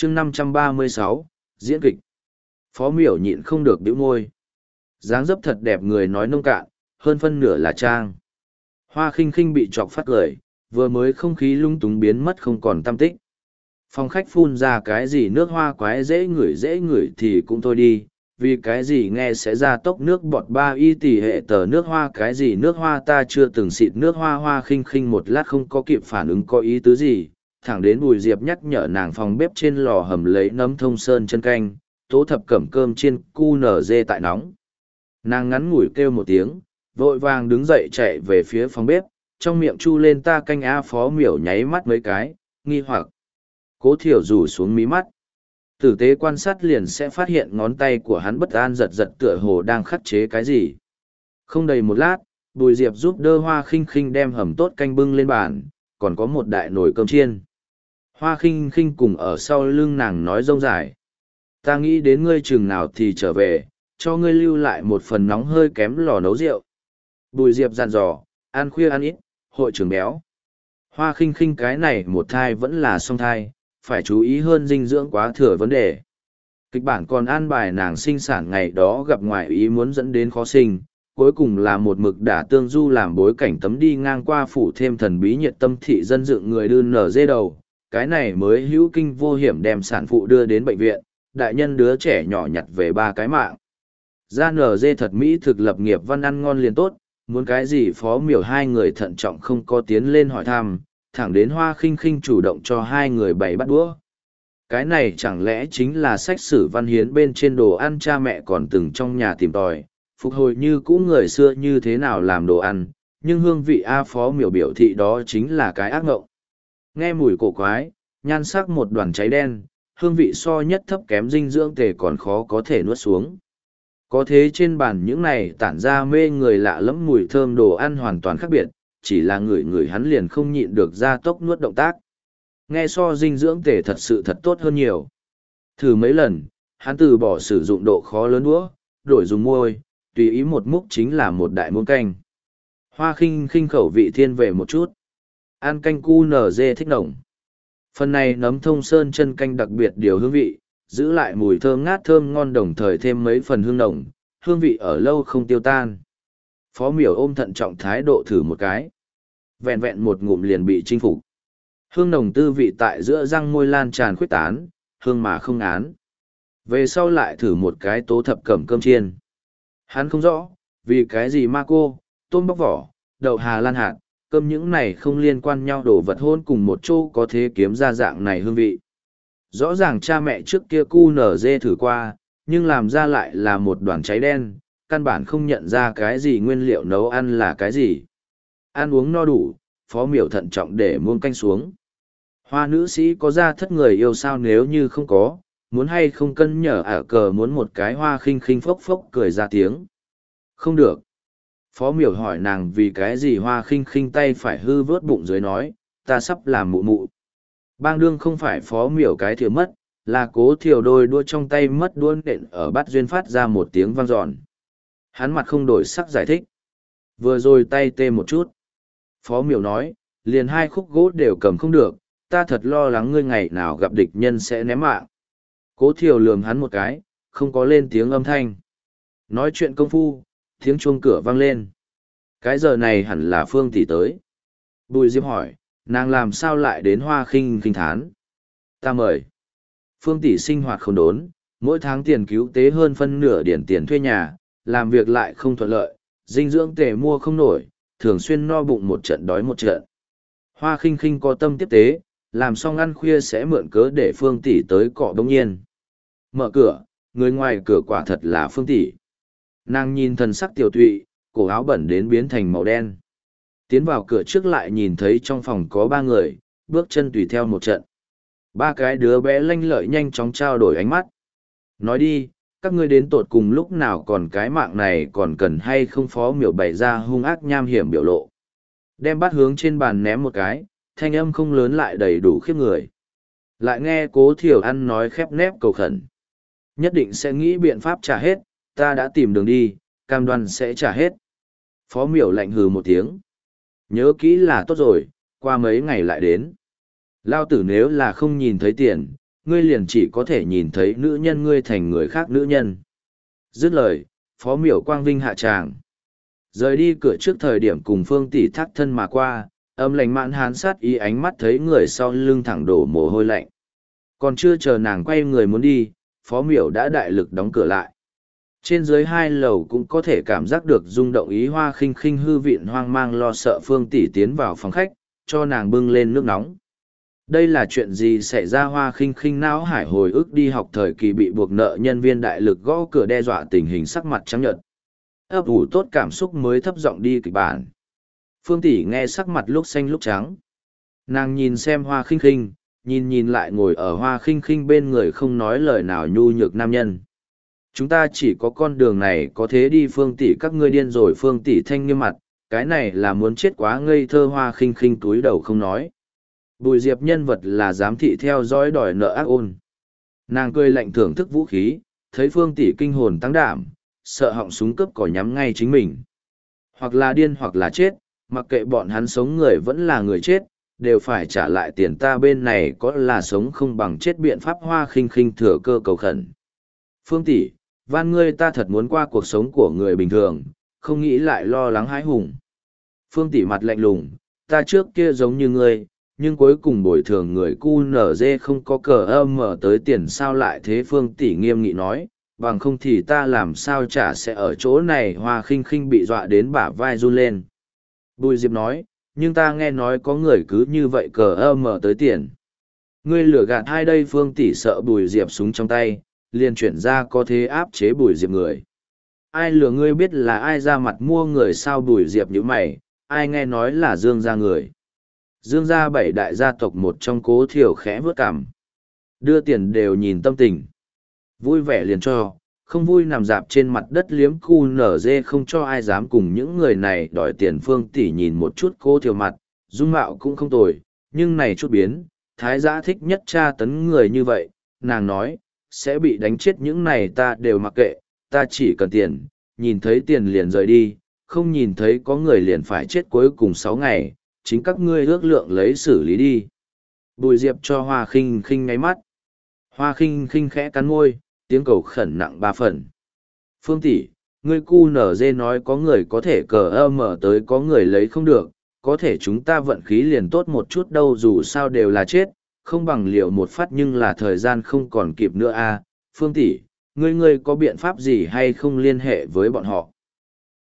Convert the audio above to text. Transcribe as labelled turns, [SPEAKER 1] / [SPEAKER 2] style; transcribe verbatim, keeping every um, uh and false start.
[SPEAKER 1] chương năm trăm ba mươi sáu, diễn kịch. Phó miểu nhịn không được bĩu môi. Dáng dấp thật đẹp người nói nông cạn, hơn phân nửa là trang. Hoa khinh khinh bị chọc phát cười, vừa mới không khí lung túng biến mất không còn tăm tích. Phòng khách phun ra cái gì nước hoa quái dễ ngửi dễ ngửi thì cũng thôi đi, vì cái gì nghe sẽ ra tốc nước bọt ba y tỷ hệ tờ nước hoa cái gì nước hoa ta chưa từng xịt nước hoa. Hoa khinh khinh một lát không có kịp phản ứng có ý tứ gì, thẳng đến Bùi Diệp nhắc nhở nàng phòng bếp trên lò hầm lấy nấm thông sơn chân canh, tố thập cẩm cơm chiên cu nở dê tại nóng. Nàng ngắn ngủi kêu một tiếng, vội vàng đứng dậy chạy về phía phòng bếp, trong miệng chu lên ta canh a. Phó miểu nháy mắt mấy cái, nghi hoặc. Cố thiểu rủ xuống mí mắt. Tử tế quan sát liền sẽ phát hiện ngón tay của hắn bất an giật giật tựa hồ đang khắc chế cái gì. Không đầy một lát, Bùi Diệp giúp đỡ Hoa khinh khinh đem hầm tốt canh bưng lên bàn, còn có một đại nồi cơm chiên. Hoa khinh khinh cùng ở sau lưng nàng nói rông dài. Ta nghĩ đến ngươi chừng nào thì trở về, cho ngươi lưu lại một phần nóng hơi kém lò nấu rượu. Bùi Diệp dặn dò, ăn khuya ăn ít, hội trưởng béo. Hoa khinh khinh cái này một thai vẫn là song thai, phải chú ý hơn dinh dưỡng quá thừa vấn đề. Kịch bản còn an bài nàng sinh sản ngày đó gặp ngoại ý muốn dẫn đến khó sinh, cuối cùng là một mực đả tương du làm bối cảnh tấm đi ngang qua phủ thêm thần bí nhiệt tâm thị dân dựng người đưa nở dê đầu. Cái này mới hữu kinh vô hiểm đem sản phụ đưa đến bệnh viện, đại nhân đứa trẻ nhỏ nhặt về ba cái mạng. Ra nở dê thật mỹ thực lập nghiệp văn ăn ngon liền tốt, muốn cái gì Phó miểu hai người thận trọng không có tiến lên hỏi thăm, thẳng đến Hoa khinh khinh chủ động cho hai người bày bắt đũa. Cái này chẳng lẽ chính là sách sử văn hiến bên trên đồ ăn cha mẹ còn từng trong nhà tìm tòi, phục hồi như cũ người xưa như thế nào làm đồ ăn, nhưng hương vị A. Phó miểu biểu thị đó chính là cái ác ngộng. Nghe mùi cổ quái, nhan sắc một đoàn cháy đen, hương vị so nhất thấp kém dinh dưỡng tề còn khó có thể nuốt xuống. Có thế trên bàn những này tản ra mê người lạ lẫm mùi thơm đồ ăn hoàn toàn khác biệt, chỉ là người người hắn liền không nhịn được ra tốc nuốt động tác. Nghe so dinh dưỡng tề thật sự thật tốt hơn nhiều. Thử mấy lần, hắn từ bỏ sử dụng độ khó lớn đũa, đổi dùng môi, tùy ý một múc chính là một đại muỗng canh. Hoa khinh khinh khẩu vị thiên về một chút. Ăn canh cu nở dê thích nồng. Phần này nấm thông sơn chân canh đặc biệt điều hương vị, giữ lại mùi thơm ngát thơm ngon đồng thời thêm mấy phần hương nồng, hương vị ở lâu không tiêu tan. Phó miểu ôm thận trọng thái độ thử một cái. Vẹn vẹn một ngụm liền bị chinh phục. Hương nồng tư vị tại giữa răng môi lan tràn khuyết tán, hương mà không án. Về sau lại thử một cái tố thập cẩm cơm chiên. Hắn không rõ, vì cái gì ma cô, tôm bóc vỏ, đậu hà lan hạt, cơm những này không liên quan nhau đổ vật hôn cùng một chỗ có thể kiếm ra dạng này hương vị. Rõ ràng cha mẹ trước kia cu nở dê thử qua, nhưng làm ra lại là một đoàn cháy đen, căn bản không nhận ra cái gì nguyên liệu nấu ăn là cái gì. Ăn uống no đủ, Phó miểu thận trọng để muông canh xuống. Hoa nữ sĩ có ra thất người yêu sao nếu như không có, muốn hay không cân nhở ả cờ muốn một cái. Hoa khinh khinh phốc phốc cười ra tiếng. Không được. Phó miểu hỏi nàng vì cái gì. Hoa khinh khinh tay phải hư vớt bụng dưới nói, ta sắp làm mụ mụ. Bang đương không phải Phó miểu cái thiểu mất, là Cố Thiều đôi đua trong tay mất đuôn nện ở bát duyên phát ra một tiếng vang giòn. Hắn mặt không đổi sắc giải thích. Vừa rồi tay tê một chút. Phó miểu nói, liền hai khúc gỗ đều cầm không được, ta thật lo lắng ngươi ngày nào gặp địch nhân sẽ ném mạng. Cố Thiều lườm hắn một cái, không có lên tiếng âm thanh. Nói chuyện công phu, tiếng chuông cửa vang lên. Cái giờ này hẳn là Phương tỷ tới. Bùi Diệp hỏi, nàng làm sao lại đến Hoa khinh khinh thán. Ta mời. Phương tỷ sinh hoạt không đốn, mỗi tháng tiền cứu tế hơn phân nửa điển tiền thuê nhà, làm việc lại không thuận lợi, dinh dưỡng tề mua không nổi, thường xuyên no bụng một trận đói một trận. Hoa khinh khinh có tâm tiếp tế, làm xong ăn khuya sẽ mượn cớ để Phương tỷ tới cọ bỗng nhiên. Mở cửa, người ngoài cửa quả thật là Phương tỷ. Nàng nhìn thần sắc tiểu tụy, cổ áo bẩn đến biến thành màu đen. Tiến vào cửa trước lại nhìn thấy trong phòng có ba người, bước chân tùy theo một trận. Ba cái đứa bé lanh lợi nhanh chóng trao đổi ánh mắt. Nói đi, các ngươi đến tột cùng lúc nào còn cái mạng này còn cần hay không. Phó miểu bày ra hung ác nham hiểm biểu lộ. Đem bát hướng trên bàn ném một cái, thanh âm không lớn lại đầy đủ khiếp người. Lại nghe Cố Thiều ăn nói khép nép cầu khẩn. Nhất định sẽ nghĩ biện pháp trả hết, ta đã tìm đường đi, cam đoan sẽ trả hết. Phó miểu lạnh hừ một tiếng. Nhớ kỹ là tốt rồi, qua mấy ngày lại đến. Lao tử nếu là không nhìn thấy tiền, ngươi liền chỉ có thể nhìn thấy nữ nhân ngươi thành người khác nữ nhân. Dứt lời, Phó Miểu Quang Vinh hạ tràng. Rời đi cửa trước thời điểm cùng Phương Tỷ thác thân mà qua, âm lành mãn hán sát ý ánh mắt thấy người sau lưng thẳng đổ mồ hôi lạnh. Còn chưa chờ nàng quay người muốn đi, Phó Miểu đã đại lực đóng cửa lại. Trên dưới hai lầu cũng có thể cảm giác được rung động ý Hoa Khinh Khinh hư vịn hoang mang lo sợ Phương Tỷ tiến vào phòng khách, cho nàng bưng lên nước nóng. Đây là chuyện gì xảy ra? Hoa Khinh Khinh não hải hồi ức đi học thời kỳ bị buộc nợ nhân viên đại lực gõ cửa đe dọa tình hình sắc mặt trắng nhợt. Ấp ủ tốt cảm xúc mới thấp giọng đi kịch bản. Phương Tỷ nghe sắc mặt lúc xanh lúc trắng. Nàng nhìn xem Hoa Khinh Khinh, nhìn nhìn lại ngồi ở Hoa Khinh Khinh bên người không nói lời nào nhu nhược nam nhân. Chúng ta chỉ có con đường này có thế đi. Phương Tỷ các ngươi điên rồi. Phương Tỷ thanh nghiêm mặt, cái này là muốn chết quá ngây thơ. Hoa Khinh Khinh túi đầu không nói. Bùi Diệp nhân vật là giám thị theo dõi đòi nợ ác ôn. Nàng cười lạnh thưởng thức vũ khí, thấy Phương Tỷ kinh hồn tăng đảm, sợ họng súng cướp cỏ nhắm ngay chính mình. Hoặc là điên hoặc là chết, mặc kệ bọn hắn sống người vẫn là người chết, đều phải trả lại tiền. Ta bên này có là sống không bằng chết biện pháp. Hoa Khinh Khinh thừa cơ cầu khẩn. Phương Tỷ, van ngươi, ta thật muốn qua cuộc sống của người bình thường, không nghĩ lại lo lắng hãi hùng. Phương Tỷ mặt lạnh lùng, ta trước kia giống như ngươi, nhưng cuối cùng bồi thường người cu nở dê không có cờ âm mở tới tiền sao lại thế? Phương Tỷ nghiêm nghị nói, bằng không thì ta làm sao trả sẽ ở chỗ này. Hoa Khinh Khinh bị dọa đến bả vai run lên. Bùi Diệp nói, nhưng ta nghe nói có người cứ như vậy cờ âm mở tới tiền. Ngươi lừa gạt hai đây? Phương Tỷ sợ Bùi Diệp súng trong tay, liền chuyển ra có thế áp chế Bùi Diệp người. Ai lừa ngươi? Biết là ai ra mặt mua người sao? Bùi Diệp nhíu mày, ai nghe nói là Dương gia người. Dương gia bảy đại gia tộc một trong. Cố Thiểu khẽ vớt cằm. Đưa tiền đều nhìn tâm tình. Vui vẻ liền cho, không vui nằm dạp trên mặt đất liếm cu nở dê, không cho ai dám cùng những người này đòi tiền. Phương Tỷ nhìn một chút Cố Thiểu mặt, dung mạo cũng không tồi, nhưng này chút biến, thái giã thích nhất tra tấn người như vậy. Nàng nói, sẽ bị đánh chết những này ta đều mặc kệ, ta chỉ cần tiền, nhìn thấy tiền liền rời đi, không nhìn thấy có người liền phải chết. Cuối cùng sáu ngày, chính các ngươi ước lượng lấy xử lý đi. Bùi Diệp cho Hoa Khinh Khinh ngáy mắt. Hoa Khinh Khinh khẽ cắn môi, tiếng cầu khẩn nặng ba phần. Phương Tỷ, ngươi cu nở dê nói có người có thể cờ ơ mở tới, có người lấy không được, có thể chúng ta vận khí liền tốt một chút đâu, dù sao đều là chết, không bằng liệu một phát, nhưng là thời gian không còn kịp nữa a. Phương Tỷ, ngươi ngươi có biện pháp gì hay không liên hệ với bọn họ?